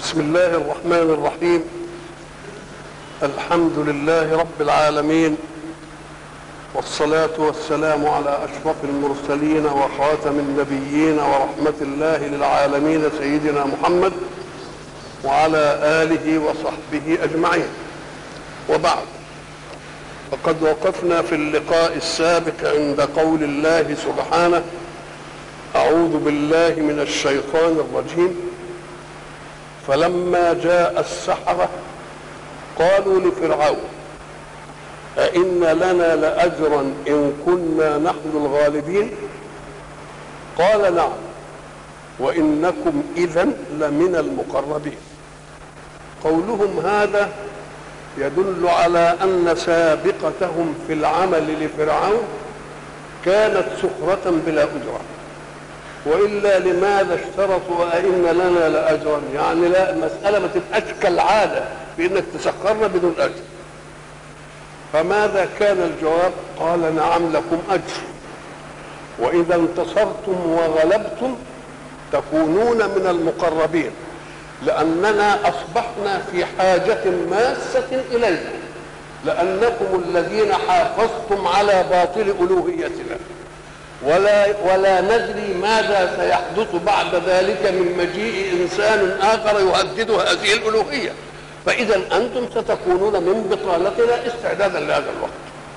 بسم الله الرحمن الرحيم. الحمد لله رب العالمين، والصلاة والسلام على أشرف المرسلين وخاتم النبيين ورحمة الله للعالمين سيدنا محمد وعلى آله وصحبه أجمعين. وبعد، فقد وقفنا في اللقاء السابق عند قول الله سبحانه: أعوذ بالله من الشيطان الرجيم. فلما جاء السحرة قالوا لفرعون: أئن لنا لأجرا إن كنا نحن الغالبين؟ قال: نعم، وإنكم إذن لمن المقربين. قولهم هذا يدل على أن سابقتهم في العمل لفرعون كانت سخرة بلا أجرة، وإلا لماذا اشترطوا أئن لنا لأجرا؟ يعني لا، المسألة ما تبقاش كالعادة في إنك تسخرنا بدون أجر. فماذا كان الجواب؟ قال: نعم لكم أجر، وإذا انتصرتم وغلبتم تكونون من المقربين، لأننا أصبحنا في حاجة ماسة إليكم، لأنكم الذين حافظتم على باطل ألوهيتنا، ولا ندري ماذا سيحدث بعد ذلك من مجيء إنسان آخر يهدد هذه الألوهية، فإذا أنتم ستكونون من بطالتنا استعدادا لهذا الوقت.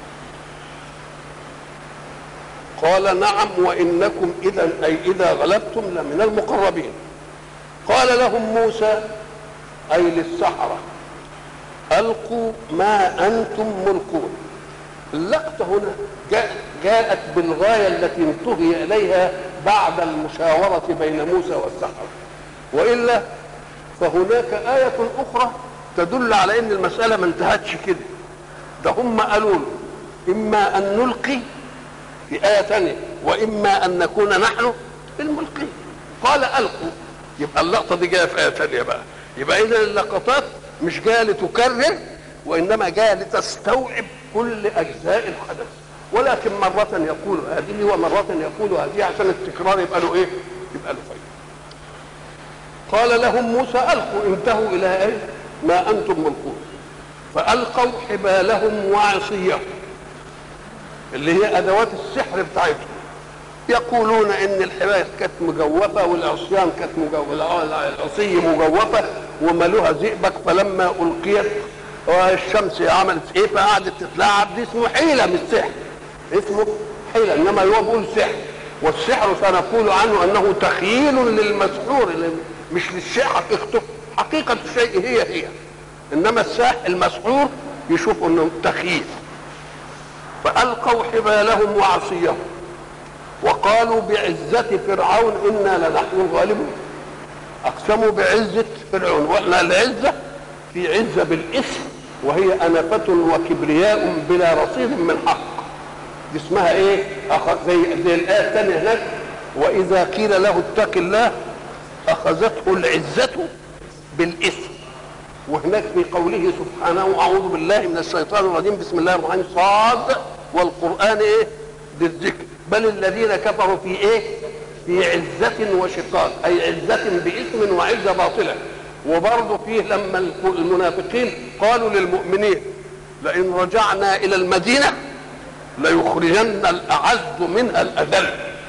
قال: نعم، وإنكم إذا أي إذا غلبتم لمن المقربين. قال لهم موسى أي للسحرة: ألقوا ما أنتم ملقون. اللقطة هنا جاءت بالغاية التي انتهي إليها بعد المشاورة بين موسى والسحرة، وإلا فهناك آية أخرى تدل على أن المسألة ما انتهتش كده. ده هم قالوا له: إما أن نلقي، في آية ثانية، وإما أن نكون نحن الملقين. قال: ألقوا. يبقى اللقطة دي جاية في آية ثانية بقى. يبقى إذا اللقطات مش جاية لتكرر، وإنما جاء لتستوعب كل أجزاء الحدث، ولكن مرة يقول هذه ومرة يقول هذه عشان التكرار يبقى له إيه؟ يبقى له فايدة. قال لهم موسى: ألقوا. انتهوا إلى إيه؟ ما أنتم ملقون. فألقوا حبالهم وعصيهم، اللي هي أدوات السحر بتاعتهم. يقولون إن الحبال كانت مجوفة والعصيان كانت مجوفة، العصي مجوفة وملوها زئبق، فلما ألقيت والشمس عملت ايه فقعدت تتلاعب. دي اسمه حيله، مش سحر، اسمه حيله، انما هو بيقول سحر، والسحر سنقول عنه انه تخييل للمسحور، مش للشيء حقيقته. حقيقه الشيء هي انما المسحور يشوف انه تخييل. فالقوا حبالهم وعصيهم وقالوا بعزه فرعون انا لنحن الغالبون. اقسموا بعزه فرعون، واحنا العزه في عزة بالاسم، وهي أنفة وكبرياء بلا رصيد من حق. دي اسمها ايه؟ زي الآية الثانية هناك: وإذا قيل له اتق الله أخذته العزة بالاسم. وهناك في قوله سبحانه: أعوذ بالله من الشيطان الرجيم، بسم الله الرحمن الرحيم، صاد والقرآن ايه؟ بالذكر، بل الذين كفروا في ايه؟ في عزة وشقاق، أي عزة باسم وعزة باطلة. وبرضه فيه لما المنافقين قالوا للمؤمنين: لئن رجعنا الى المدينه ليخرجن الاعز منها الاذل.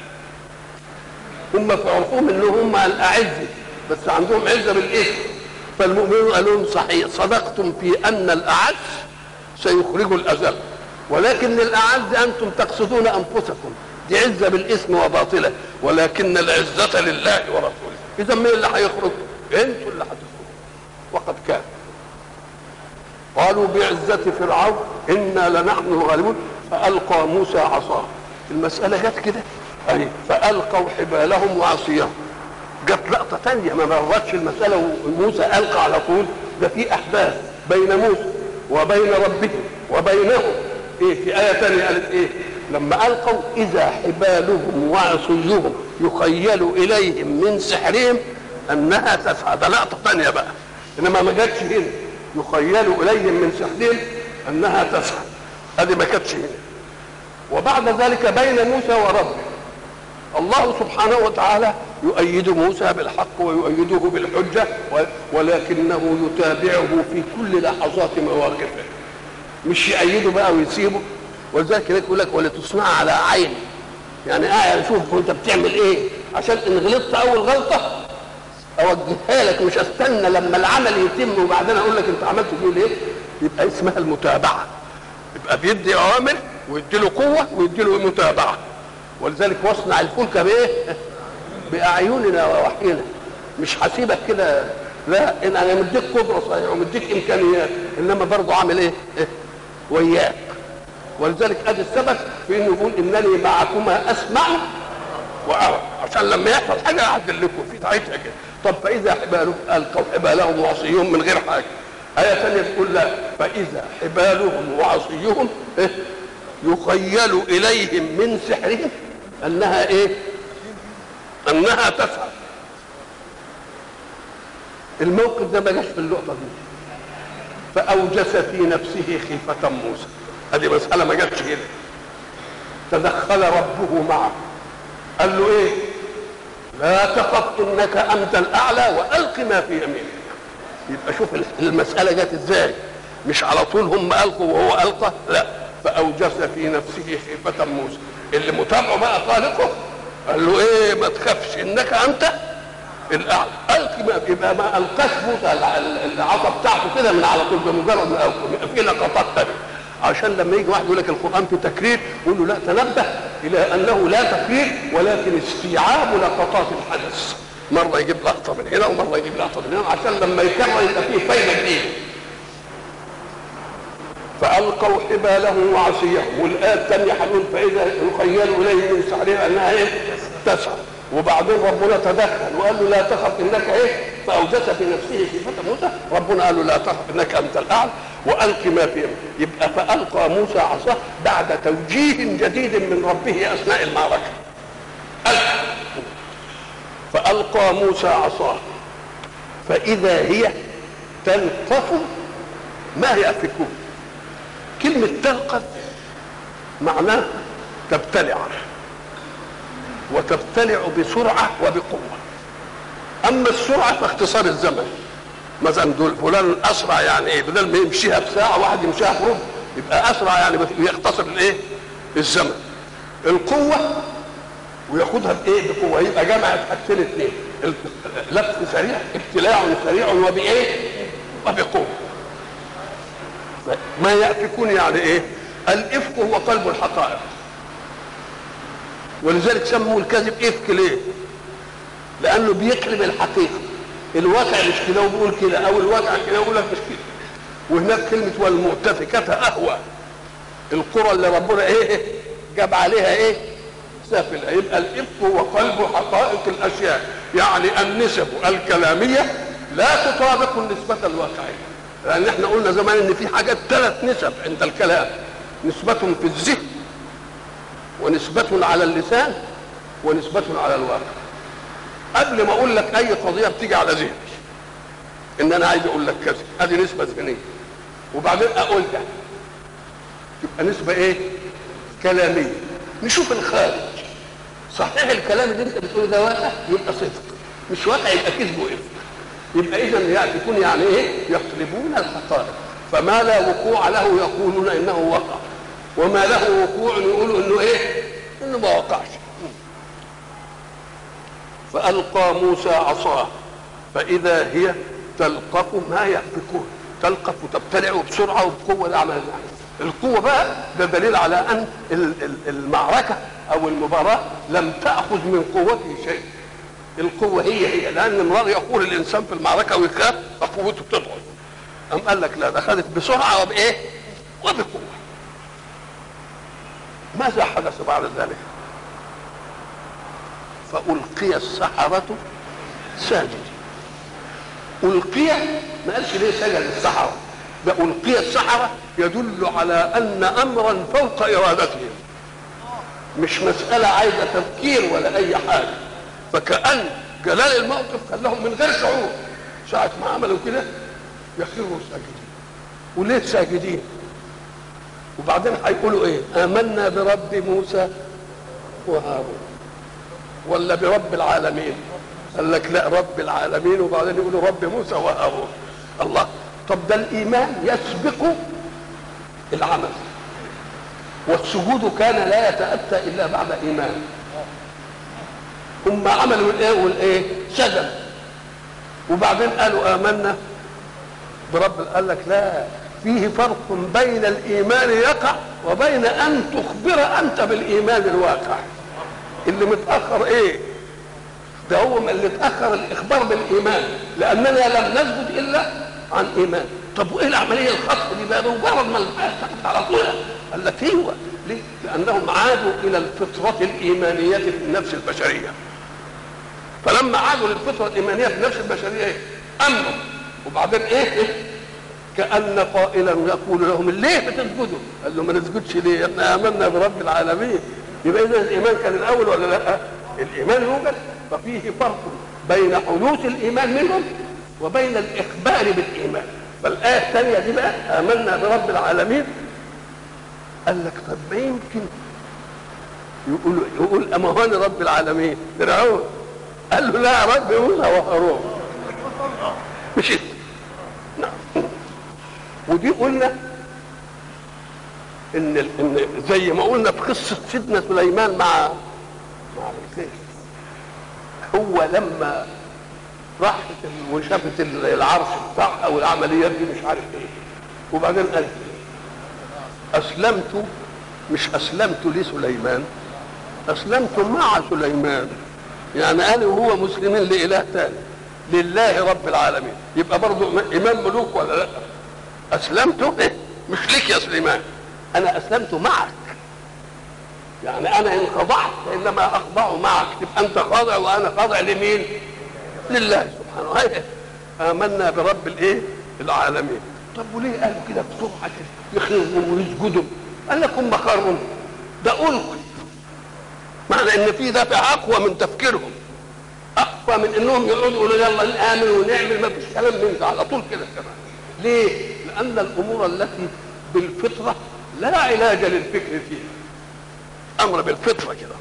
هم في عرفهم ان هم الاعز، بس عندهم عزه بالاسم. فالمؤمنون قالوا لهم: صحيح، صدقتم في ان الاعز سيخرج الاذل، ولكن الاعز انتم تقصدون انفسكم، دي عزه بالاسم وباطله، ولكن العزه لله ورسوله. اذا مين اللي هيخرج؟ انتوا اللي هتخرجوا. وقد كان. قالوا بعزة فرعون إنا لنحن الغالبون. فألقى موسى عصاه. المسألة جت كده، أي فألقوا حبالهم وعصيهم. جت لقطة ثانية، ما مرتش المسألة وموسى ألقى على طول. ده في أحداث بين موسى وبين ربه وبينهم. إيه في آية ثانية قالت إيه؟ لما ألقوا إذا حبالهم وعصيهم يخيل إليهم من سحرهم انها تسعى. ده لقطه ثانيه بقى، انما ما جاتش هنا يخيل اليهم من سحرهم انها تسعى، هذه ما كانتش هنا. وبعد ذلك بين موسى وربه الله سبحانه وتعالى يؤيد موسى بالحق ويؤيده بالحجة، ولكنه يتابعه في كل لحظات مواقفه، مش يؤيده بقى ويسيبه. ولذلك يقول لك ولتصنع على عيني، يعني قاعد اشوف انت بتعمل ايه، عشان ان غلطت اول غلطه اوجهها لك، مش استنى لما العمل يتم وبعدين اقول لك انت عملت فيه ليه. يبقى اسمها المتابعه، يبقى بيدي اوامر ويدي له قوه ويدي له متابعه. ولذلك واصنع الفلك بايه؟ باعيننا ووحينا، مش هسيبك كده، لا، ان انا مديك قدره صحيح ومديك امكانيات، انما برضه عامل ايه؟ وياك. ولذلك ادي السبب في انه يقول انني معكما اسمع وارى، عشان لما يحصل حاجه اعدل لكم في ساعتها كده. طب فاذا حبالهم القوا حبالهم وعصيهم من غير حاجه. ايه ثانيه تقول لا، فاذا حبالهم وعصيهم يخيل اليهم من سحرهم انها ايه؟ انها تسعى. الموقف ده ما جاش في اللقطه دي. فاوجس في نفسه خيفه موسى، هذه مساله ما جاتش هنا. تدخل ربه معه، قال له ايه؟ لا تخف انك انت الاعلى والق ما في يمينك. يبقى شوف المساله جت ازاي، مش على طول هم القوا وهو القى، لا، فاوجس في نفسه خيفه موسى. اللي متابعه بقى خالقه قال له ايه؟ ما تخافش انك انت الاعلى، الق ما في. يبقى ما القاش موسى العصا بتاعته كده من على طول بمجرد ما القى، يبقى في لقطات ثانيه. عشان لما يجي واحد يقول لك القران في تكرير، يقول له لا، تنبه الى انه لا تكرير ولكن استيعاب لقطات الحدث. مره يجيب لقطه من هنا ومره يجيب لقطه من هنا، عشان لما يكرر يبقى فيه فايده جديده. فالقوا حبالهم وعصيهم، والايه الثانيه هنقول فاذا يخيل اليه من سحرها انها ايه؟ تسعى. وبعدين ربنا تدخل وقال له لا تخف انك ايه؟ فاوجس في نفسه خيفه موسى، ربنا قال له لا تخف انك انت الاعلى والق ما في يمينك. يبقى فالقى موسى عصاه بعد توجيه جديد من ربه اثناء المعركه. فالقى موسى عصاه فاذا هي تلقف ما يأفكون. كلمه تلقف معناه تبتلع، وتبتلع بسرعه وبقوه. اما السرعه فاختصار الزمن، مثلا دول فلان اسرع، يعني ايه؟ بدل ما يمشيها بساعه واحد يمشيها بربع، يبقى اسرع يعني بيختصر الايه؟ الزمن. القوه وياخدها بايه؟ بقوه، يبقى جمعت حاجتين اثنين، لف سريع، ابتلاع سريع، وبايه؟ وبقوه. ما يأفكون يعني ايه؟ الافك هو قلب الحقائق، ولذلك سموا الكذب افك. ليه؟ لانه بيقلب الحقيقه. الواقع مش كده وبيقول كده، او الواقع كده ويقول لك مش كده. وهناك كلمه والمؤتفكات اهوى، القرى اللي ربنا ايه؟ جاب عليها ايه؟ سافله. يبقى الافك هو قلب حقائق الاشياء، يعني النسب الكلاميه لا تطابق النسبه الواقعيه. لان احنا قلنا زمان ان في حاجات 3 نسب عند الكلام: نسبه في الذهن، ونسبه على اللسان، ونسبه على الواقع. قبل ما اقول لك اي قضيه بتيجي على ذهني ان انا عايز اقول لك كذا، ادي نسبه ذهنيه، وبعدين اقولها تبقى نسبه ايه؟ كلاميه. نشوف الخارج، صحيح الكلام اللي انت بتقوله ده واقع يبقى صدق، مش واقع يبقى كذب وإفك. يبقى اذا يكون يعني ايه؟ يقلبون الحقائق، فما لا وقوع له يقولون انه وقع، وما له وقوع يقولوا انه ايه؟ انه ما وقعش. فألقى موسى عصاه فإذا هي تلقف ما يأفكون. تلقف وتبتلع بسرعة وبقوة. ده عمل القوة بقى، ده دليل على أن المعركة أو المباراة لم تأخذ من قوته شيء. القوة هي لأن امرار يقول الإنسان في المعركة ويخاف فقوته بتضعف. أم قال لك لا، ده خدت بسرعة وبإيه؟ وبقوة. ماذا حدث بعد ذلك؟ فألقي السحرة ساجدين. ألقي ما قالش ليه سجد السحرة، ده ألقي السحرة يدل على أن أمرا فوق إرادتهم، مش مسألة عايزة تفكير ولا أي حاجة. فكأن جلال الموقف خلاهم من غير شعور ساعة ما عملوا كده يخروا ساجدين. وليه ساجدين؟ وبعدين هيقولوا ايه؟ آمنا برب موسى وهارون. ولا برب العالمين؟ قال لك لا، رب العالمين، وبعدين يقولوا رب موسى وهارون. الله، طب ده الايمان يسبق العمل، والسجود كان لا يتأتى الا بعد ايمان. هم عملوا الايه والايه؟ سجدوا، وبعدين قالوا آمنا برب. قال لك لا، فيه فرق بين الإيمان يقع وبين أن تخبر أنت بالإيمان الواقع. اللي متأخر إيه؟ ده هو اللي اتأخر الإخبار بالإيمان، لأننا لم نسجد إلا عن إيمان. طب وإيه العملية الخطأ دي بقى؟ مجرد ما سكت على طول. قال لك أيوه، ليه؟ لأنهم عادوا إلى الفطرة الإيمانية في النفس البشرية. فلما عادوا للفطره الايمانيه في نفس البشريه ايه؟ امنوا. وبعدين ايه؟ كأن قائلا يقول لهم ليه بتسجدوا؟ قال له ما نسجدش ليه؟ احنا امنا برب العالمين. يبقى اذا الايمان كان الاول ولا لا؟ الايمان يوجد. ففيه فرق بين حدوث الايمان منهم وبين الاخبار بالايمان. فالايه الثانيه دي بقى امنا برب العالمين. قال لك طب ما يمكن يقول اما هو رب العالمين فرعون. قال له لا، رب موسى وهارون. مش انت. نعم. ودي قلنا ان زي ما قلنا في قصه سيدنا سليمان مع الكيس. هو لما راحت وشافت العرش بتاعها والعمليات دي مش عارف ايه، وبعدين قال اسلمت، مش اسلمت لسليمان، اسلمت مع سليمان. يعني انا وهو مسلمين لاله ثاني، لله رب العالمين. يبقى برضه امام ملوك ولا لا؟ اسلمت مش لك يا سليمان، انا اسلمت معك. يعني انا ان خضعت فانما اخضع معك، تبقى انت خاضع وانا خاضع لمين؟ لله سبحانه وتعالى. امنا برب الايه؟ العالمين. طب وليه قالوا كده بسرعه يخرجوا ويسجدوا؟ قال لك هم خروا، ده ألقي، معنى ان في دافع اقوى من تفكيرهم، اقوى من انهم يقعدوا يقولوا يلا نامن ونعمل. ما فيش كلام من ده، على طول كده كمان. ليه؟ لان الامور التي بالفطره لا علاج للفكر فيها، امر بالفطره كده.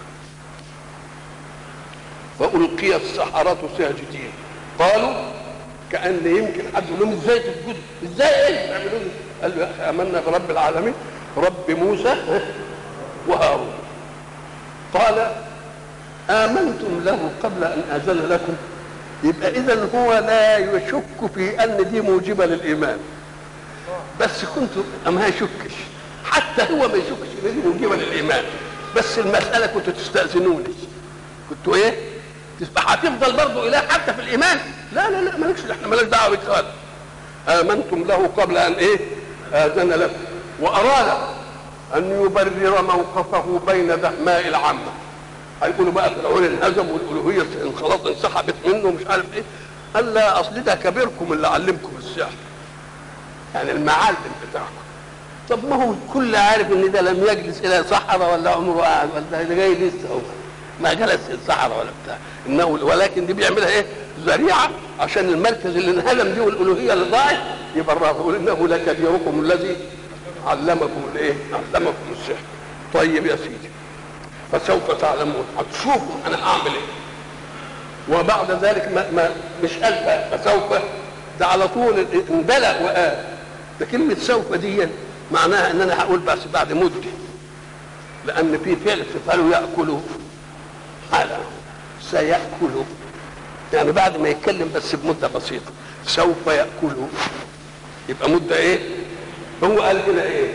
فالقي السحره ساجدين قالوا، كان يمكن حد يقول لهم ازاي تسجدوا؟ ازاي ايه تعملوا؟ قال له يا اخي امنا برب العالمين، رب موسى وهارون. قال آمنتم له قبل أن آذن لكم. يبقى إذن هو لا يشك في أن دي موجبة للإيمان، بس كنتوا ما يشكش، حتى هو ما يشكش ان دي موجبة للإيمان، بس المسألة كنتوا تستأذنوني، كنتوا إيه؟ هتفضل برضه إله حتى في الإيمان؟ لا لا لا، مالكش، إحنا مالناش دعوة بك خالص. آمنتم له قبل أن إيه؟ آذن لكم. وأراد أن يبرر موقفه بين دهماء العامة. هيقولوا بقى فرعون انهزم والالوهيه خلاص انسحبت منه مش عارف ايه. قال لا، اصل ده كبيركم اللي علمكم السحر، يعني المعلم بتاعكم. طب ما هو الكل عارف ان ده لم يجلس الى صحراء ولا عمره قاعد، ولا ده جاي لسه هو ما جلس الصحراء ولا بتاع، انه ولكن دي بيعملها ايه؟ ذريعه عشان المركز اللي انهدم دي والالوهيه اللي ضاعت يبررها، يقول انه لكبيركم الذي علمكم الايه؟ علمكم السحر. طيب يا سيدي، فسوف تعلمون، هتشوفوا انا هعمل ايه. وبعد ذلك ما مش قال فسوف، ده على طول انبلغ وقال. ده كلمه سوف دي معناها ان انا هقول بس بعد مده، لان في فعل فعلوا ياكلوا على سياكلوا، يعني بعد ما يتكلم بس بمده بسيطه. سوف ياكلوا يبقى مده ايه؟ هو قال كده ايه؟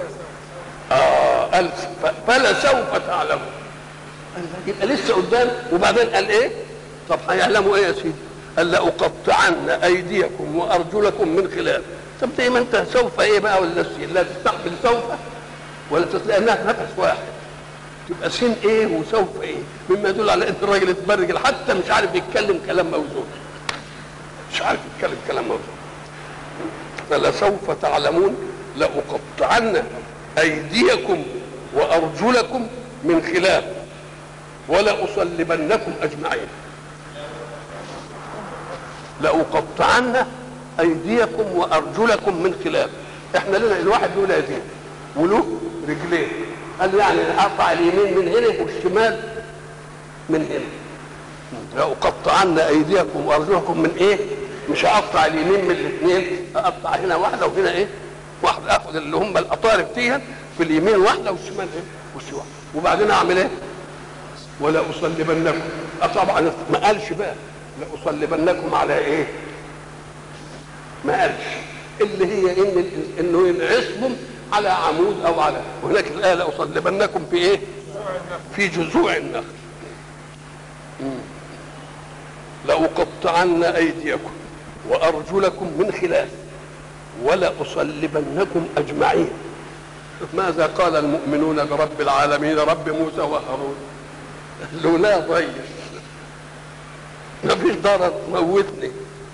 قال فلا سوف تعلموا، يبقى لسه قدام. وبعدين قال ايه؟ طب هيعلموا ايه يا سيدي؟ قال لأقطعن ايديكم وارجلكم من خلاف. طب دايما انت سوف ايه بقى؟ ولا لا تستقبل سوف ولا تلاقي انها نفس واحد، تبقى سين ايه وسوف ايه، مما يدل على ان الراجل اتبرجل حتى مش عارف يتكلم كلام موزون، مش عارف يتكلم كلام موزون. فلسوف تعلمون لأقطعن ايديكم وارجلكم من خلاف ولأصلبنكم اجمعين. لأقطعن ايديكم وارجلكم من خلاف. احنا لنا الواحد له يدين وله رجلين، قال يعني اقطع اليمين من هنا والشمال من هنا. لأقطعن أيديكم وأرجلكم من إيه؟ مش هقطع اليمين من الاثنين، أقطع هنا واحدة وهنا إيه؟ واحدة، آخذ اللي هم الأطارف فيها في اليمين واحدة والشمال إيه؟ والشمال، وبعدين أعمل إيه؟ ولا أصلبنكم. طبعا ما قالش بقى لأصلبنكم على إيه؟ ما قالش، اللي هي إنه ينعصبهم على عمود أو على، وهناك الآية لأصلبنكم في إيه؟ في جذوع النخل. لأقطعن أيديكم وأرجلكم من خلاف ولأصلبنكم أجمعين. ماذا قال المؤمنون برب العالمين رب موسى وهارون؟ قالوا لا ضير، ما فيش ضرر، موتني.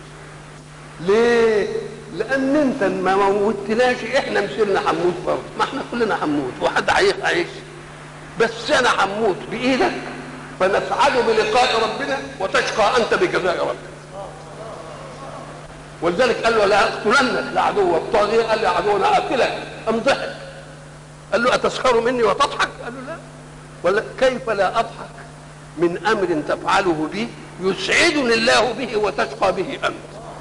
ليه؟ لأن أنت ما موتناش إحنا مسيرنا حموت برضه، ما إحنا كلنا حموت، وحد هيعيش، بس أنا حموت بإيدك فنسعد بلقاء ربنا وتشقى أنت بجزاء ربك. ولذلك قال له لا أقتلنك لعدو الطاغية، قال له عدونا أقتلك، أم ضحك. قال له أتسخر مني وتضحك؟ قال له لا، ولا كيف لا أضحك من أمر تفعله بي يسعدني الله به وتشقى به أنت.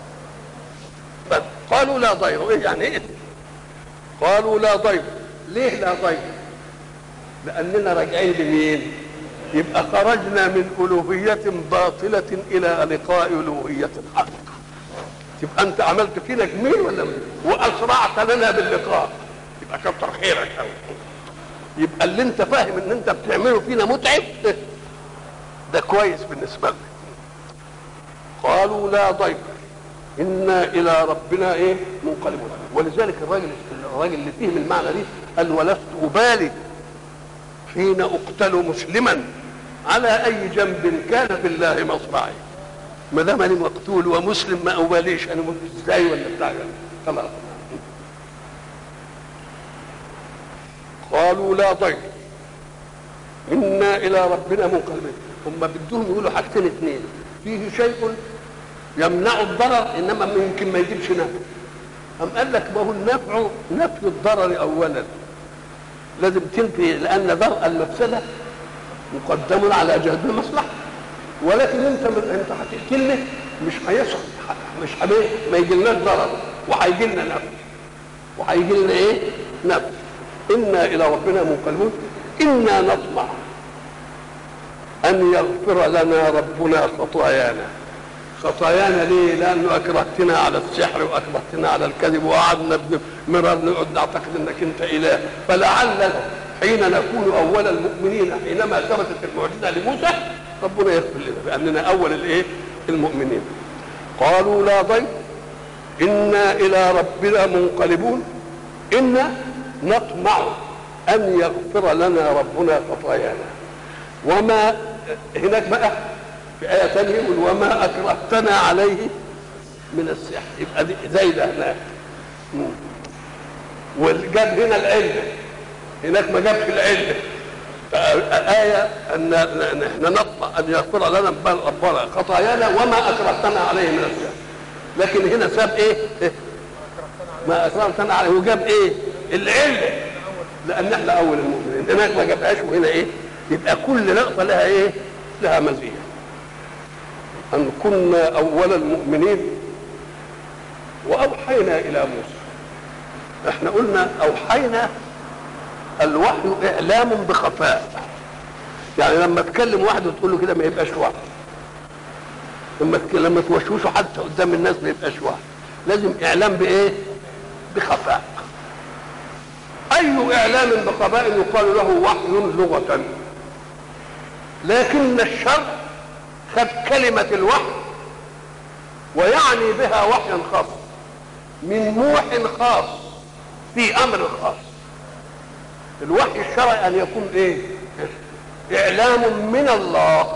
قالوا لا ضير. إيه يعني إيه؟ قالوا لا ضير. ليه لا ضير؟ لأننا راجعين لمين؟ يبقى خرجنا من ألوهية باطلة إلى لقاء ألوهية حق. يبقى أنت عملت فينا جميل ولا مين؟ وأسرعت لنا باللقاء، يبقى كتر خيرك أوي. يبقى اللي أنت فاهم إن أنت بتعمله فينا متعب ده كويس بالنسبة لنا. قالوا لا ضير إنا إلى ربنا إيه؟ منقلبون. ولذلك الراجل اللي فهم المعنى دي قال ولست أبالي حين أقتل مسلما على أي جنب كان في الله مصرعي. ما دام أنا مقتول ومسلم ما أباليش أنا مت إزاي ولا بتاع، خلاص. قالوا لا ضير إنا إلى ربنا منقلبون. هم بدهم يقولوا حاجتين اثنين، فيه شيء يمنع الضرر انما يمكن ما يجيبش نفع. أم قال لك ما هو النفع نفي الضرر اولا، لازم تنفي، لان درء المفسده مقدم على جلب المصلحه. ولكن انت هتقتلني مش هيصح، مش ما يجي لناش ضرر وهيجي لنا نفع، وهيجي لنا ايه؟ نفع. انا الى ربنا منقلبون. انا نطمع ان يغفر لنا ربنا خطايانا. خطايانا ليه؟ لانه اكرهتنا على السحر واكرهتنا على الكذب وقعدنا مرار نقعد نعتقد انك انت اله. فلعل حين نكون اول المؤمنين حينما ثبتت المعجزه لموسى ربنا يغفر لنا باننا اول الايه؟ المؤمنين. قالوا لا ضير انا الى ربنا منقلبون. انا نطمع ان يغفر لنا ربنا خطايانا. وما هناك بقى في آية ثانية يقول وما أكرهتنا عليه من السحر، يبقى زايدة هناك. وجاب هنا العلة، هناك ما جابش العلة. آية أن احنا نطمع أن يغفر لنا ربنا خطايانا وما أكرهتنا عليه من السحر. لكن هنا ساب إيه؟ ما أكرهتنا عليه، وجاب إيه؟ العلة، لأن احنا أول المؤمنين. هناك ما جابهاش وهنا إيه؟ يبقى كل لقطة لها إيه؟ لها مزية. أن كنا أول المؤمنين وأوحينا إلى موسى. احنا قلنا أوحينا، الوحي إعلام بخفاء. يعني لما تكلم واحد وتقول له كده ما يبقاش وحي، لما توشوشه حتى قدام الناس ما يبقاش وحي، لازم إعلام بإيه؟ بخفاء. أي إعلام بخفاء يقال له وحي لغة. لكن الشرع خد كلمة الوحي ويعني بها وحيا خاص من موح خاص في أمر خاص. الوحي الشرعي أن يكون إيه؟ إعلام من الله،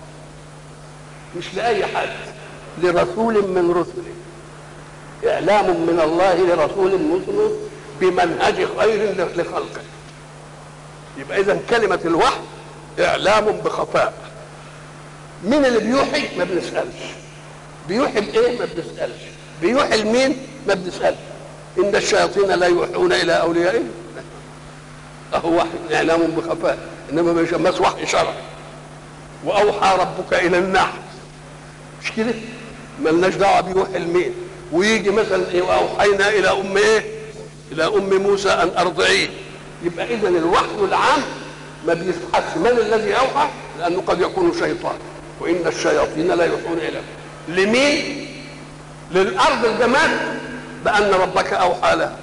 مش لأي حد، لرسول من رسله. إعلام من الله لرسول مسلم بمنهج خير لخلقه. يبقى إذن كلمة الوحي إعلام بخفاء. مين اللي بيوحي؟ ما بنسألش. بيوحي بإيه؟ ما بنسألش. بيوحي لمين؟ ما بنسألش. إن الشياطين لا يوحون إلى أوليائهم. أهو وحي إعلام بخفاء، إنما ما يسمىش وحي شرعي. واوحى ربك الى النحل، مش كده؟ مالناش دعوه بيوحي لمين. ويجي مثلا ايه واوحينا الى ام ايه؟ الى ام موسى ان ارضعيه. يبقى اذا الوحي العام ما بيتحس من الذي اوحى، لانه قد يكون شيطان، وان الشياطين لا يوحون اليه. لمين؟ للارض الجماد بان ربك اوحى لها.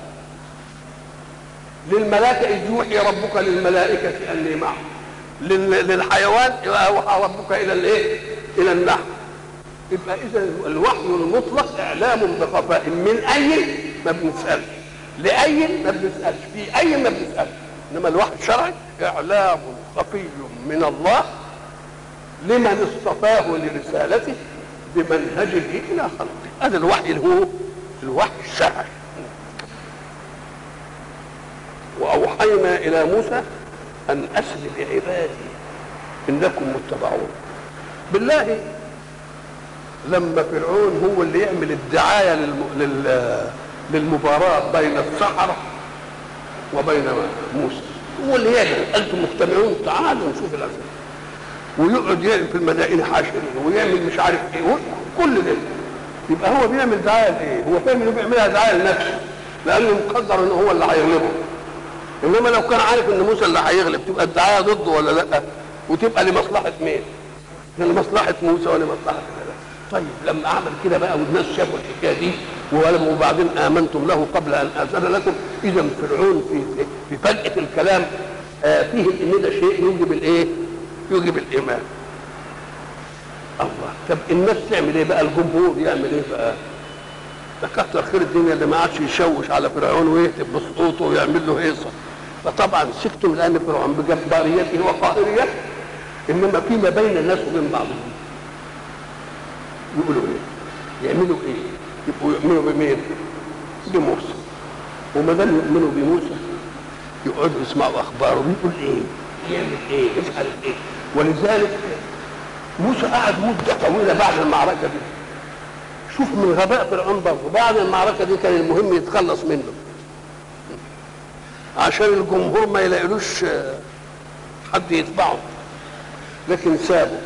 للملائكه اذ يوحي ربك للملائكه اني معهم. للحيوان اوحى ربك الى الايه؟ الى النحل. يبقى اذا الوحي المطلق اعلام بخفاء من اي ما بنسالش، لاي ما بنسالش، في اي ما بنسالش. انما الوحي الشرعي اعلام خفي من الله لمن اصطفاه لرسالته بمنهجه الى خلقه. هذا الوحي اللي هو الوحي الشرعي. واوحينا الى موسى ان اسر بعبادي انكم متبعون. بالله لما فرعون هو اللي يعمل الدعايه للمباراه بين السحره وبين موسى، هو اللي يعمل انتم مجتمعون تعالوا نشوف الاسد، ويقعد يعمل في المدائن حاشرين ويعمل مش عارف ايه كل ده، يبقى هو بيعمل دعايه لايه؟ هو فاهم انه بيعملها دعايه لنفسه لانه مقدر ان هو اللي هيغلبه. انما لو كان عارف ان موسى اللي هيغلب تبقى الدعايه ضده ولا لا؟ وتبقى لمصلحه مين؟ لمصلحه موسى ولا مصلحه الله. طيب لما اعمل كده بقى والناس شافوا الحكايه دي وبعدين امنتم له قبل ان اذن لكم، اذا فرعون في فجأة الكلام فيه ان ده شيء يوجب الايه؟ يوجب الايمان. الله، طب الناس تعمل ايه بقى؟ الجمهور يعمل ايه بقى؟ ده كتر خير الدنيا اللي ما عادش يشوش على فرعون ويهتف بسقوطه ويعمل له هيصه. فطبعا سكتوا لان فرعون بجباريته وقاهريته، انما فيما بين الناس وبين بعضهم يقولوا ايه؟ يعملوا ايه؟ يبقوا يؤمنوا بمين؟ بموسى. وما دام يؤمنوا بموسى يقعدوا يسمعوا اخباره بيقول ايه؟ يعمل ايه؟ مش عارف ايه. ولذلك موسى قعد مده طويله بعد المعركه دي. شوف من غباء فرعون برضه، بعد المعركه دي كان المهم يتخلص منه عشان الجمهور ما يلاقيلوش حد يتبعه، لكن سابه.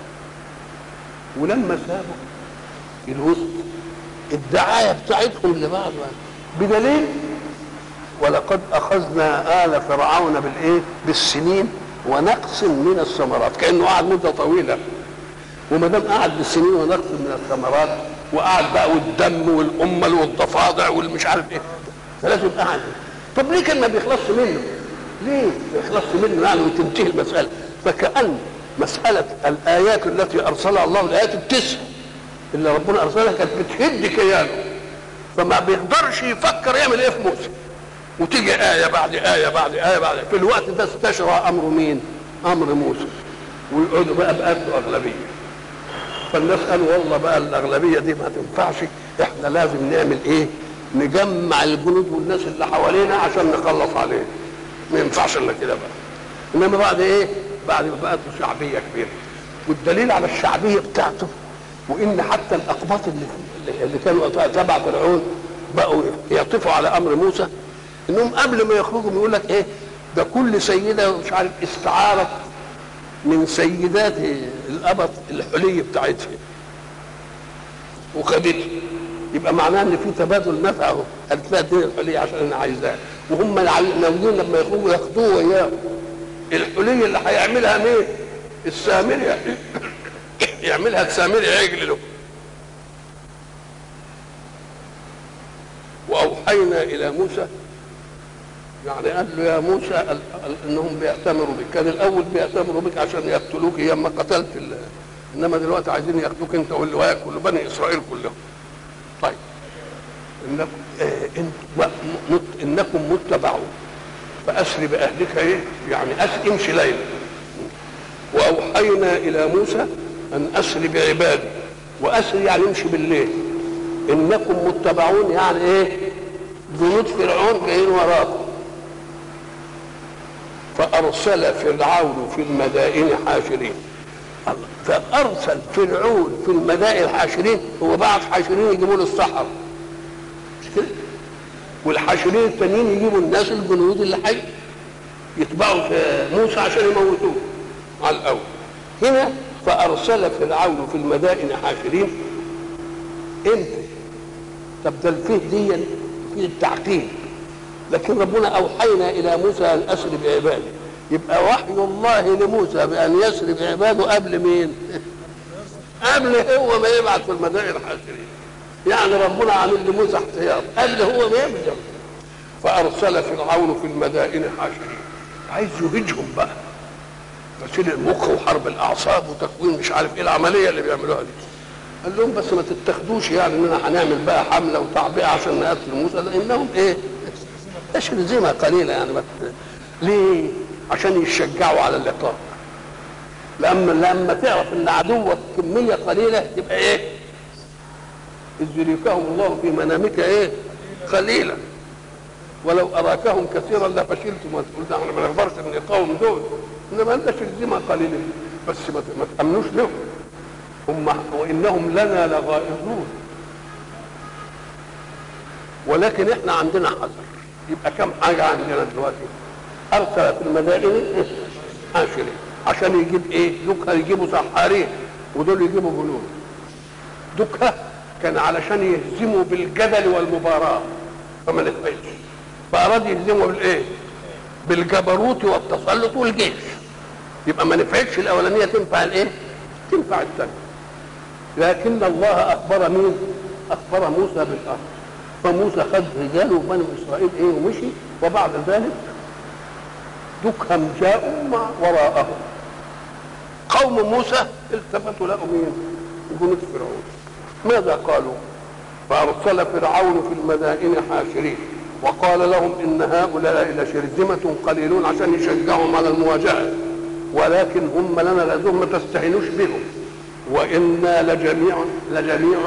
ولما سابه الوسط الدعايه بتاعتهم لبعض بدليل ولقد اخذنا ال فرعون بالايه؟ بالسنين ونقص من الثمرات. كانه قعد مده طويله، وما دام قعد بالسنين ونقص من الثمرات وقعد بقى والدم والامل والضفادع والمش عارف ايه، فلازم قعد. طب ليه كان ما بيخلصش منه؟ ليه ما يخلصش منه يعني وتنتهي المساله؟ فكأن مساله الايات التي ارسلها الله، الايات التسع اللي ربنا ارسلها كانت بتهد كيانه، فما بيقدرش يفكر يعمل ايه في موسى. وتيجي ايه بعد ايه بعد ايه بعد في الوقت ده استشرى امر مين؟ امر موسى. ويقعدوا بقى بقى اغلبيه. فالناس قالوا والله بقى الاغلبيه دي ما تنفعش، احنا لازم نعمل ايه؟ نجمع الجنود والناس اللي حوالينا عشان نخلص عليه. ما ينفعش الا كده بقى. انما بعد ايه؟ بعد ما بقت شعبيه كبيره. والدليل على الشعبيه بتاعته وان حتى الاقباط اللي كانوا تبع فرعون بقوا يعطفوا على امر موسى، انهم قبل ما يخرجوا بيقول لك ايه؟ ده كل سيده مش عارف استعارت من سيدات الابط الحلي بتاعتها وخدته، يبقى معناه ان في تبادل نفع اهو. قالت لها اديني الحلي عشان انا عايزاه، وهم ناويين لما يخرجوا ياخدوه وياه. الحلي اللي هيعملها مين؟ السامري يعملها السامري عجل له. واوحينا الى موسى، يعني قال له يا موسى انهم بيأتمروا بك. كان الاول بيأتمروا بك عشان يقتلوك ايام ما قتلت انما دلوقتي عايزين ياخدوك انت واللي وياك كل بني اسرائيل كلهم. طيب انكم متبعون فاسر باهلك ايه؟ يعني امشي ليلا. واوحينا الى موسى ان اسر بعبادي، واسر يعني امشي بالليل. انكم متبعون يعني ايه؟ جنود فرعون جايين وراكم. فارسل فرعون في المدائن حاشرين. فارسل فرعون في المدائن حاشرين، هو بعت حاشرين يجيبوا له السحر مش كده؟ والحاشرين التانيين يجيبوا الناس الجنود اللي يتبعوا في موسى عشان يموتوه على الاول. هنا فارسل فرعون في المدائن حاشرين. امتى؟ طب ده الفيه دي في التعقيد، لكن ربنا اوحينا الى موسى ان اسر بعباده، يبقى وحي الله لموسى بان يسر بعباده قبل مين؟ قبل هو ما يبعث في المدائن حاشرين. يعني ربنا عامل لموسى احتياط قبل هو ما يبدأ. فارسل فرعون في المدائن حاشرين، عايز يهجهم بقى، غسيل المخ وحرب الاعصاب وتكوين مش عارف ايه العمليه اللي بيعملوها دي. قال لهم بس ما تتخذوش يعني اننا هنعمل بقى حمله وتعبئه عشان نقتل موسى، لانهم ايه؟ تشرذمه قليله يعني ليه؟ عشان يشجعوا على اللقاء. لما تعرف ان عدوك كميه قليله تبقى ايه؟ اذ يريكهم الله في منامك ايه؟ قليلا ولو اراكهم كثيرا لفشلتم وتقول احنا ما نقدرش نقاوم دول، انما انت شرذمه قليله بس ما تامنوش لهم. هم وانهم لنا لغائظون، ولكن احنا عندنا حذر. يبقى كم حاجه عندنا دلوقتي؟ ارسل في المدائن حاشرين عشان يجيب ايه؟ دوكها يجيبوا سحارين ودول يجيبوا جنود. دوكها كان علشان يهزموا بالجدل والمباراه فما نفعش، فاراد يهزموا بالايه؟ بالجبروت والتسلط والجيش. يبقى ما نفعتش الاولانيه، تنفع الايه؟ تنفع الثانيه. لكن الله اخبر مين؟ اخبر موسى بالامر، فموسى خد رجاله وبنو اسرائيل ايه ومشي، وبعد ذلك دكهم جاءوا وراءهم. قوم موسى التفتوا لقوا مين؟ جنود فرعون. ماذا قالوا؟ فارسل فرعون في المدائن حاشرين وقال لهم ان هؤلاء لشرذمه قليلون، عشان يشجعهم على المواجهه، ولكن هم لنا لازم ما تستهينوش بهم، وانا لجميع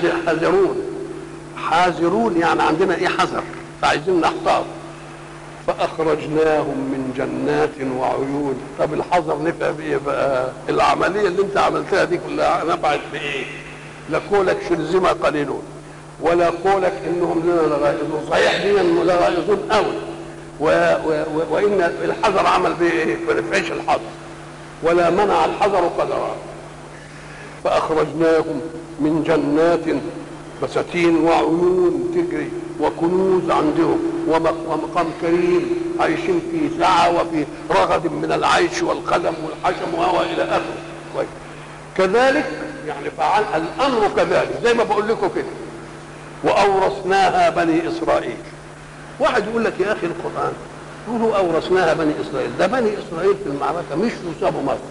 حذرون يعني عندنا ايه؟ حذر، فعايزين نحتاط. فاخرجناهم من جنات وعيون. طب الحذر نفع بايه بقى؟ العمليه اللي انت عملتها دي كلها نفعت بايه؟ لا قولك شرذمه قليلون، ولا قولك انهم لنا لغائظون، صحيح دي لغائظون قوي، وان الحذر عمل به ايه؟ ما نفعش الحذر، ولا منع الحذر قدرا. فاخرجناهم من جنات بساتين وعيون تجري وكنوز عندهم ومقام كريم عايشين في سعه وفي رغد من العيش والقدم والحشم والى اخره. كذلك يعني فعل الامر كذلك زي ما بقول لكم كده. واورثناها بني اسرائيل. واحد يقول لك يا اخي القران يقولوا اورثناها بني اسرائيل، ده بني اسرائيل في المعركه مش وسابوا مصر،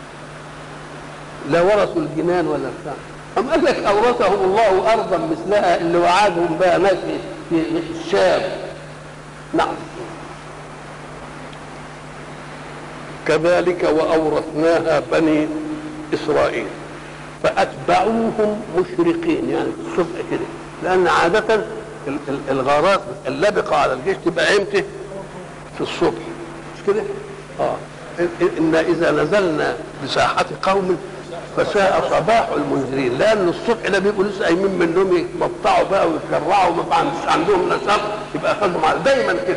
لا ورثوا الجنان ولا بتاع. أم قال لك أورثهم الله أرضا مثلها اللي وعدهم بها ناس في الشام. نعم. كذلك وأورثناها بني إسرائيل فأتبعوهم مشرقين، يعني في الصبح كده، لأن عادة الغارات اللبقة على الجيش تبقى إمتى؟ في الصبح، مش كده؟ إن إذا نزلنا بساحة قوم فساء صباح المنذرين، لان الصبح ده بيبقوا لسه قايمين من النوم يتمطعوا بقى ويتكرعوا وما عندهم نشاط، يبقى اخذهم على دايما كده.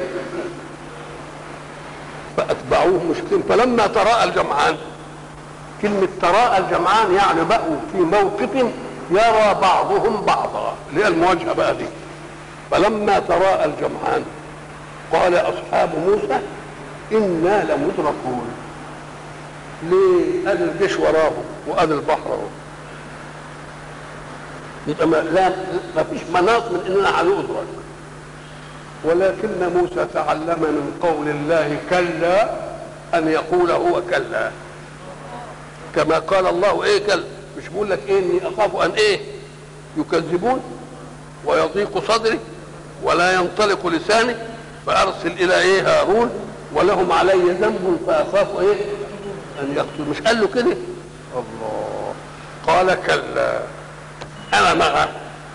فاتبعوهم مشركين فلما تراءى الجمعان، كلمه تراءى الجمعان يعني بقوا في موقف يرى بعضهم بعضا، اللي هي المواجهه بقى دي. فلما تراءى الجمعان قال اصحاب موسى انا لمدركون. ليه؟ ادي الجيش وراهم وادي البحر اهو، يبقى ما فيش مناص من اننا هندرك. ولكن موسى تعلم من قول الله كلا ان يقول هو كلا، كما قال الله ايه كلا، مش بقول لك ايه اني اخاف ان ايه يكذبون ويضيق صدري ولا ينطلق لساني فارسل الى ايه هارون ولهم علي ذنب فاخاف ايه ان يقتل. مش قال له كده؟ الله قال كلا انا معه،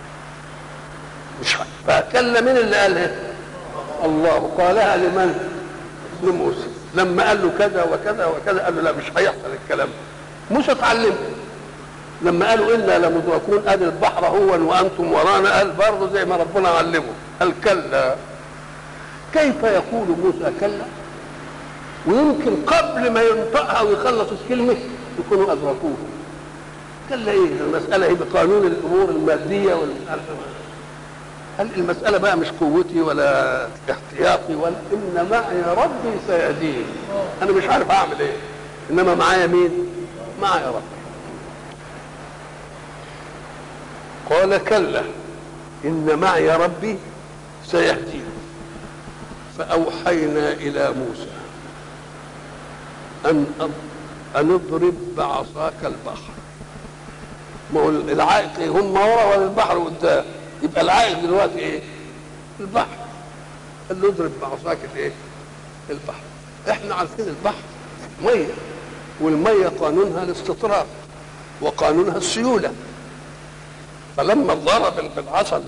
مش فكلا مين اللي قالها؟ الله. قالها لمن؟ لموسى. لما قال له كذا وكذا وكذا قال له لا مش هيحصل الكلام. موسى اتعلم. لما قالوا انا لمدركون ادي البحر هو وانتم ورانا، قال برضه زي ما ربنا علمه، قال كلا. كيف يقول موسى كلا ويمكن قبل ما ينطقها ويخلص الكلمه يكونوا ادركوه. قال ايه المساله هي بقانون الامور الماديه هل المساله بقى مش قوتي ولا احتياطي ولا ان معي ربي سيهدين. انا مش عارف اعمل ايه انما معايا مين؟ معايا ربي. قال كلا ان معي ربي سيهدين. فاوحينا الى موسى ان اضرب بعصاك البحر. ما هو العائق هم ورا ولا البحر قدام؟ يبقى العائق دلوقتي ايه؟ البحر. قال له اضرب بعصاك الايه؟ البحر. احنا عارفين البحر ميه، والميه قانونها الاستطراق وقانونها السيوله. فلما ضرب بالعصا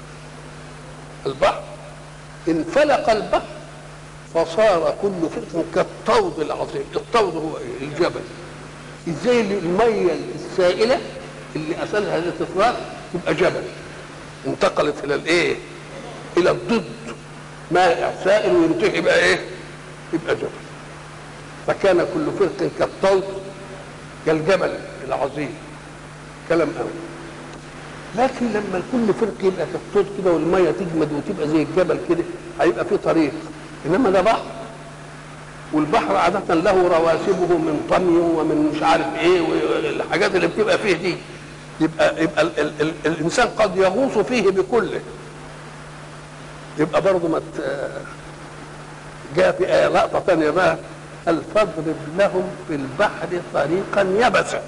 البحر انفلق البحر فصار كل فرق كالطود العظيم. الطود هو ايه؟ الجبل. ازاي الميه السائله اللي اصلها الاستطراق تبقى جبل انتقلت الى الايه؟ الى الضد، مائع سائل وينتهي بقى ايه؟ يبقى جبل. فكان كل فرق كالطود كالجبل العظيم. كلام قوي. لكن لما كل فرق يبقى كالطود كده والميه تجمد وتبقى زي الجبل كده هيبقى في طريق. انما ده بحر، والبحر عاده له رواسبه من طمي ومن مش عارف ايه والحاجات اللي بتبقى فيه دي. يبقى الانسان قد يغوص فيه بكله. يبقى برضه ما جاء في آية لقطة ثانية بقى قال فاضرب لهم في البحر طريقا يبسا.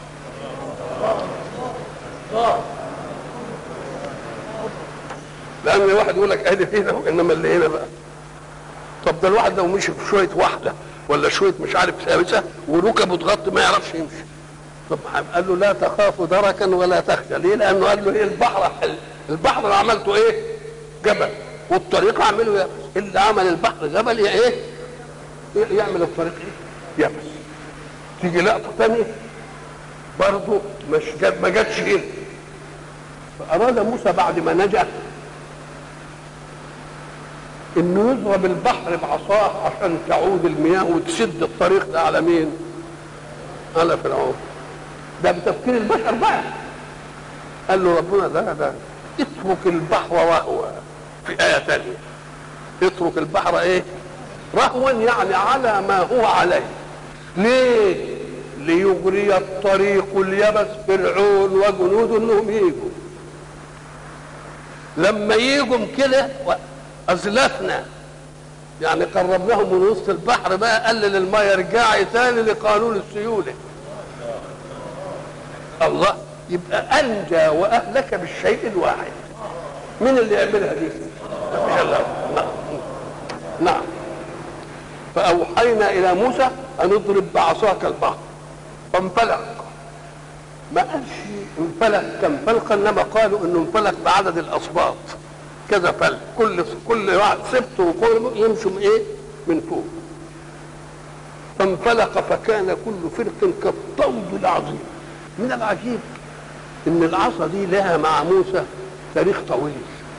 لأن واحد يقول لك ادي هنا وانما اللي هنا بقى. طب ده الواحد لو مشي في شوية واحدة ولا شوية مش عارف ثابتة وركبه تغطي ما يعرفش يمشي. طب قال له لا تخافوا دركا ولا تخشى. ليه؟ لأنه قال له ايه؟ البحر اللي عملته ايه؟ جبل، والطريق اعمله يابس. اللي عمل البحر جبل يا ايه؟ يعمل الطريق ايه؟ يابس. تيجي لقطه ثانيه برضه ما جاتش هنا. فاراد موسى بعد ما نجا انه يضرب البحر بعصاه عشان تعود المياه وتسد الطريق ده على مين؟ على فرعون. ده بتفكير البشر بقى. قال له ربنا ده اترك البحر رهوا. في آية ثانية اترك البحر ايه؟ رهوا، يعني على ما هو عليه. ليه؟ ليجري الطريق اليبس فرعون وجنوده انهم يجوا. لما يجوا كده ازلفنا يعني قربناهم من وسط البحر بقى قلل الميه ارجعي تاني لقانون السيوله. الله يبقى انجى واهلك بالشيء الواحد. مين اللي يعملها دي؟ مش الله. نعم. فاوحينا الى موسى ان اضرب بعصاك البحر فانفلق. ما قالش انفلق كانفلق، انما قالوا انه انفلق بعدد الاصباط كذا فلق. كل واحد سبت وقوله يمشوا ايه؟ من فوق. فانفلق فكان كل فرق كالطود العظيم. من العجيب ان العصا دي لها مع موسى تاريخ طويل.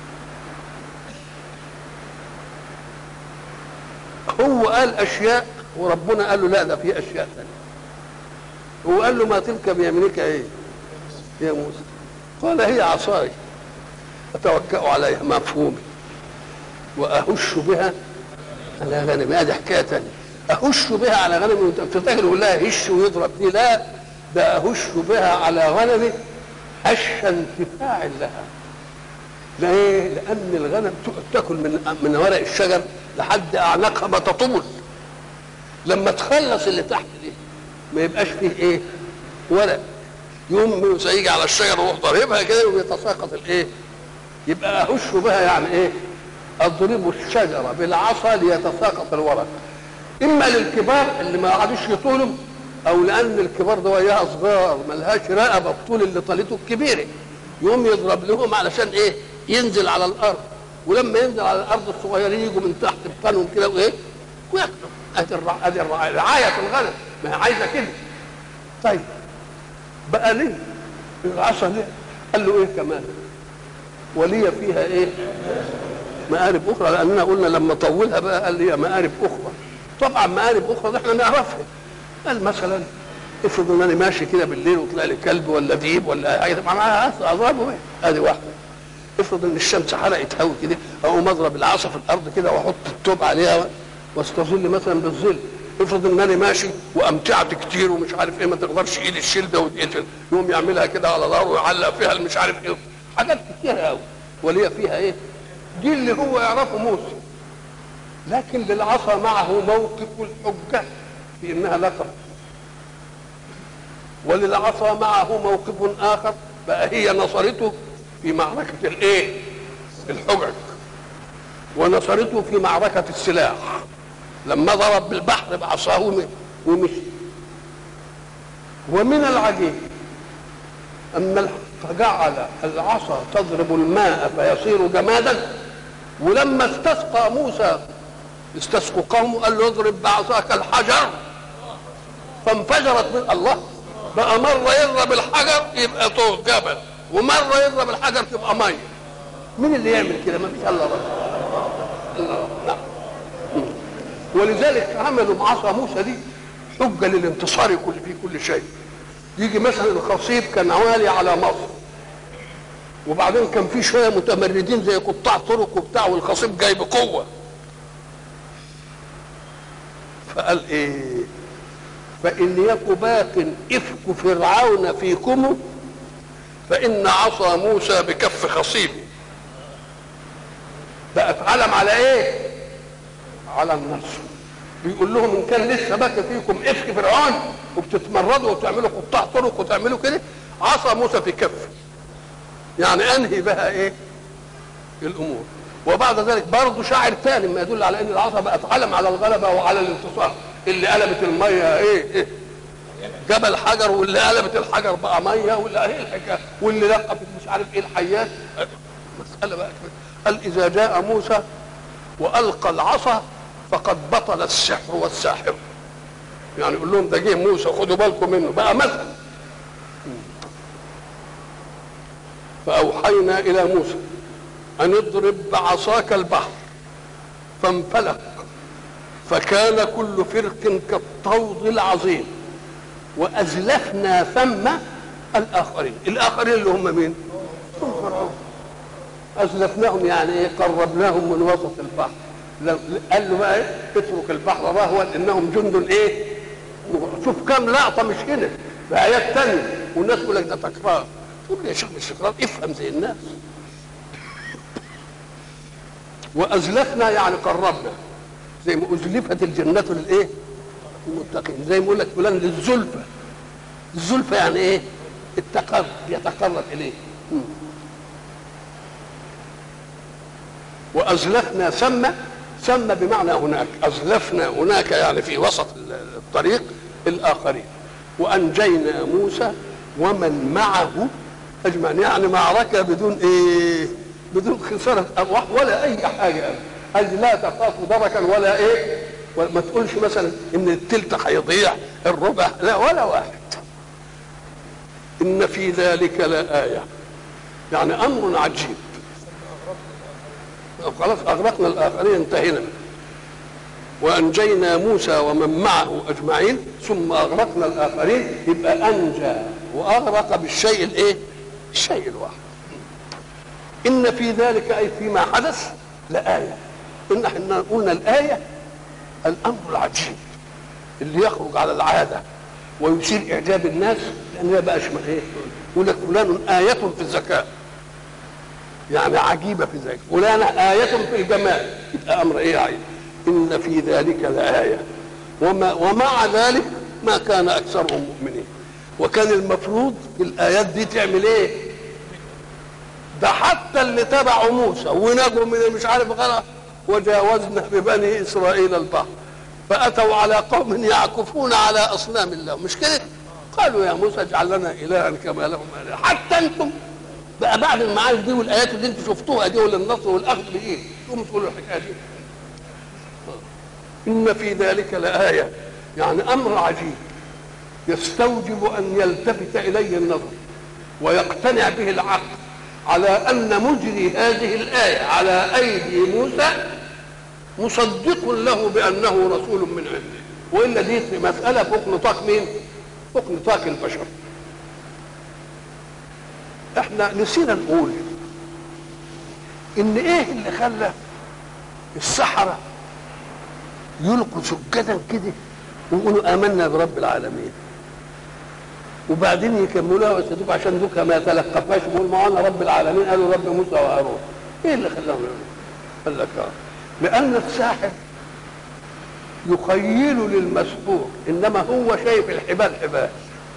هو قال اشياء وربنا قال له لا ده في اشياء ثانيه. هو قال له ما تلك بيمينك ايه يا موسى؟ قال هي عصاي اتوكأ عليها مفهومي واهش بها على غنمي. هذه حكايه ثانيه. اهش بها على غنمي وانت بتفتكر يقول لها هش ويضرب دي؟ لا، ده اهش بها على غنمي هش انتفاع لها. ليه؟ لان الغنم تاكل من ورق الشجر لحد اعناقها ما تطول. لما تخلص اللي تحت دي ما يبقاش فيه ايه؟ ورق. يوم موسى يجي على الشجر ويروح ضاربها كده ويتساقط الايه؟ يبقى اهش بها يعني ايه؟ اضرب الشجره بالعصا ليتساقط الورق. اما للكبار اللي ما قعدوش يطولهم، او لان الكبار ده وياها صغار ملهاش رقبه الطول اللي طالته الكبيره، يقوم يضرب لهم علشان ايه؟ ينزل على الارض. ولما ينزل على الارض الصغيرين يجوا من تحت بطنهم كده وايه؟ وياكلوا. ادي رعايه الغنم ما هي عايزه كده. طيب بقى ليه العصا ليه؟ قال له ايه كمان؟ ولي فيها ايه؟ مآرب اخرى. لاننا قلنا لما طولها بقى قال لي مآرب اخرى. طبعا مآرب اخرى ده احنا نعرفها. قال مثلا افرض ان انا ماشي كده بالليل وطلع لي كلب ولا ذيب ولا حاجه معاها اضربه ايه؟ ادي واحده. افرض ان الشمس حرقت هوا كده اقوم اضرب العصا في الارض كده واحط التوب عليها واستظل مثلا بالظل. افرض ان انا ماشي وامتعت كتير ومش عارف ايه، ما تقدرش ايد الشيل ده وتقتل، يقوم يعملها كده على ظهره ويعلق فيها مش عارف ايه، حاجات كتيره قوي وليه فيها ايه؟ دي اللي هو يعرفه موسى. لكن للعصا معه موقف الحجه في انها لقب، وللعصا معه موقف اخر بقى هي نصرته في معركه الايه؟ الحجج، ونصرته في معركه السلاح لما ضرب بالبحر بعصاه ومشي. ومن العجيب ان الحق جعل العصا تضرب الماء فيصير جمادا، ولما استسقى موسى استسقوا قومه قال له اضرب بعصاك الحجر فانفجرت من الله. بقى مره يضرب الحجر يبقى طول جبل، ومره يضرب الحجر تبقى ميه. مين اللي يعمل كده؟ ما فيش الا الله. نعم. ولذلك عملوا بعصا موسى دي حجه للانتصار في كل شيء. يجي مثلا الخصيب كان عالي على مصر، وبعدين كان في شويه متمردين زي قطاع طرق وبتاع، والخصيب جاي بقوه، فقال ايه؟ فإن يك باق إفك فرعون فيكم فإن عصا موسى بكف خصيبه. بقت علم على ايه؟ على النصر. بيقول لهم ان كان لسه باقي فيكم افك فرعون وبتتمردوا وبتعملوا قطاع طرق وتعملوا كده، عصا موسى في كف، يعني انهي بها ايه؟ الامور. وبعد ذلك برضه شاعر ثاني ما يدل على ان العصا بقت علم على الغلبه وعلى الانتصار. اللي قلبت الميه ايه؟ جبل حجر، واللي قلبت الحجر بقى ميه، واللي ايه الحكايه، واللي لقفت مش عارف ايه الحيات. مساله بقى كده. قال اذا جاء موسى والقى العصا فقد بطل السحر والساحر. يعني يقول لهم ده جه موسى خدوا بالكم منه بقى مثلا. فاوحينا الى موسى ان اضرب بعصاك البحر فانفلق فكان كل فرق كالطود العظيم وازلفنا ثم الاخرين. الاخرين اللي هم مين؟ هم فرعون. ازلفناهم يعني ايه؟ قربناهم من وسط البحر. قال له بقى ايه؟ اترك البحر رهوا انهم جند ايه؟ شوف كم لقطه مش هنا بايات ثانيه، والناس تقول لك ده تكرار. تقول لي يا شيخ مش تكرار، افهم زي الناس. وازلفنا يعني قربنا، زي ما ازلفت الجنه للايه؟ المتقين. زي ما يقول لك فلان للزلفى. الزلفى يعني ايه؟ التقرب، يتقرب اليه. وازلفنا ثم بمعنى هناك، ازلفنا هناك يعني في وسط الطريق الاخرين. وانجينا موسى ومن معه اجمعين، يعني معركه بدون ايه؟ بدون خساره ارواح ولا اي حاجه. قال لا تخافوا دركا ولا ايه؟ ما تقولش مثلا ان التلت هيضيع الربع، لا ولا واحد. ان في ذلك لآية، يعني امر عجيب. خلاص اغرقنا الاخرين انتهينا. وانجينا موسى ومن معه اجمعين ثم اغرقنا الاخرين. يبقى انجى واغرق بالشيء الايه؟ الشيء الواحد. ان في ذلك اي فيما حدث لآية. ان احنا قلنا الآية الامر العجيب اللي يخرج على العاده ويثير اعجاب الناس، لان ما بقاش ايه؟ يقول لك فلان آية في الذكاء، يعني عجيبه في ذلك. فلان آية في الجمال، يبقى امر ايه؟ عجيب. ان في ذلك لآية ومع ذلك ما كان اكثرهم مؤمنين. وكان المفروض الايات دي تعمل ايه؟ ده حتى اللي تبعوا موسى ونجوا من مش عارف غلط. وجاوزنا ببني اسرائيل البحر فاتوا على قوم يعكفون على اصنام الله، مش كده؟ قالوا يا موسى اجعل لنا الها كما لهم اله. حتى انتم بقى بعد المعارف دي والايات اللي انتم شفتوها دي وللنصر والاخذ بايه؟ تقوموا تقولوا الحكايه دي. ان في ذلك لآية، يعني امر عجيب يستوجب ان يلتفت اليه النظر ويقتنع به العقل على ان مجري هذه الآية على ايدي موسى مصدق له بانه رسول من عنده. والا دي مساله فوق نطاق مين؟ فوق نطاق البشر. احنا نسينا نقول ان ايه اللي خلى السحرة يلقوا سجدا كده ويقولوا امنا برب العالمين، وبعدين يكملوها ويسدوك عشان دوك ما يتلقفاش ويقول معانا رب العالمين، قالوا رب موسى وهارون. ايه اللي خلاهم يقولوا؟ قال لك لان الساحر يخيل للمسحور، انما هو شايف الحبال حبال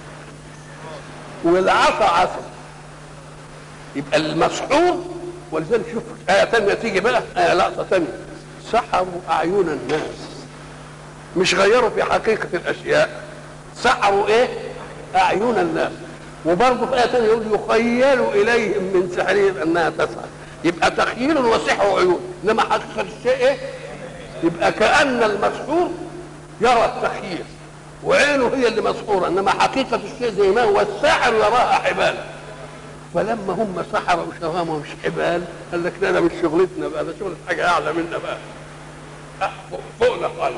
والعصا عصا. يبقى المسحور، ولذلك شوف آية تانية تيجي بقى، آية لقطة تانية، سحروا أعين الناس، مش غيروا في حقيقة الأشياء، سحروا إيه؟ أعين الناس. وبرضه في آية تانية يقول يخيل إليهم من سحرهم أنها تسعى. يبقى تخيل وسحر عيون، إنما حقيقة الشيء إيه؟ يبقى كأن المسحور يرى التخييل وعينه هي اللي مسحورة، إنما حقيقة الشيء زي ما هو الساحر يراها حبالا. فلما هم سحروا وشراموا مش حبال، قال لك لا ده مش شغلتنا بقى، ده شغلة حاجة أعلى منا بقى، فوقنا خالص.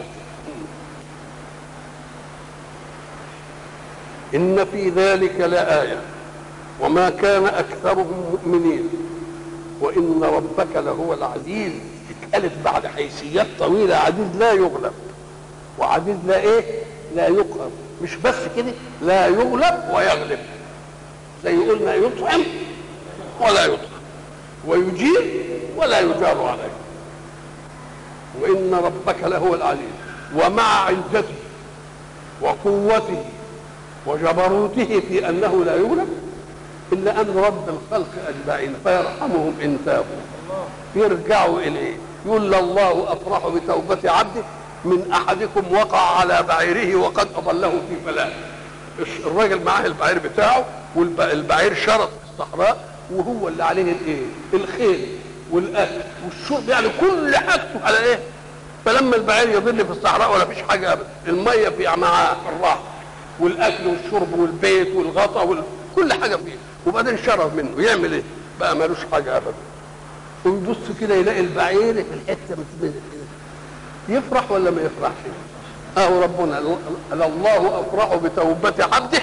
إن في ذلك لآية وما كان أكثرهم مؤمنين وإن ربك لهو العزيز. اتقالت بعد حيثيات طويلة، عزيز لا يغلب وعزيز لا إيه؟ لا يقهر. مش بس كده، لا يغلب ويغلب، زي قلنا يطعم ولا يطعم ويجير ولا يجار عليه. وإن ربك لهو العزيز، ومع عزته وقوته وجبروته في أنه لا يغلب إلا أن رب الخلق أجمعين فيرحمهم إن تابوا يرجعوا إليه. يقول الله أفرح بتوبة عبده من أحدكم وقع على بعيره وقد أضله في فلاة. الراجل معاه البعير بتاعه والبعير شرط في الصحراء وهو اللي عليه الايه؟ الخيل والاكل والشرب، يعني كل حاجته على ايه؟ فلما البعير يضل في الصحراء ولا فيش حاجه ابدا، الميه في معاه الراحه والاكل والشرب والبيت والغطاء كل حاجه فيه، وبعدين شرب منه يعمل ايه؟ بقى مالوش حاجه ابدا. ويبص كده يلاقي البعير في الحته يفرح ولا ما يفرحش؟ ربنا الله افرح بتوبه عبده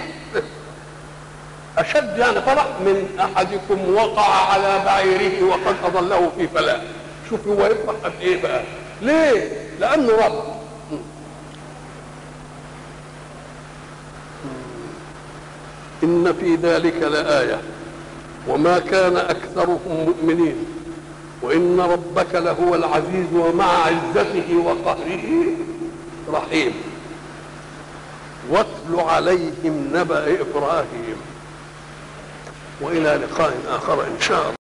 اشد يعني فرح من احدكم وقع على بعيره وقد اضله في فلاة. شوف هو يفرح قد ايه بقى؟ ليه؟ لانه رب. ان في ذلك لآية وما كان اكثرهم مؤمنين وان ربك لهو العزيز ومع عزته وقهره رحيم. واتل عليهم نبأ إبراهيم. وإلى لقاء آخر إن شاء الله.